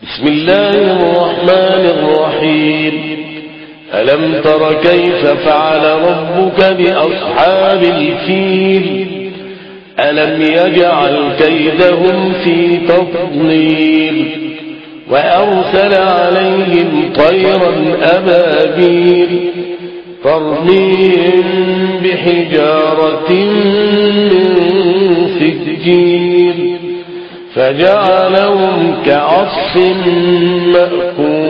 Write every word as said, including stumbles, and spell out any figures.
بسم الله الرحمن الرحيم. ألم تر كيف فعل ربك بأصحاب الفيل ألم يجعل كيدهم في تضليل وأرسل عليهم طيرا أبابيل ترميهم بحجارة من سجيل فجعلهم كعصف مأكول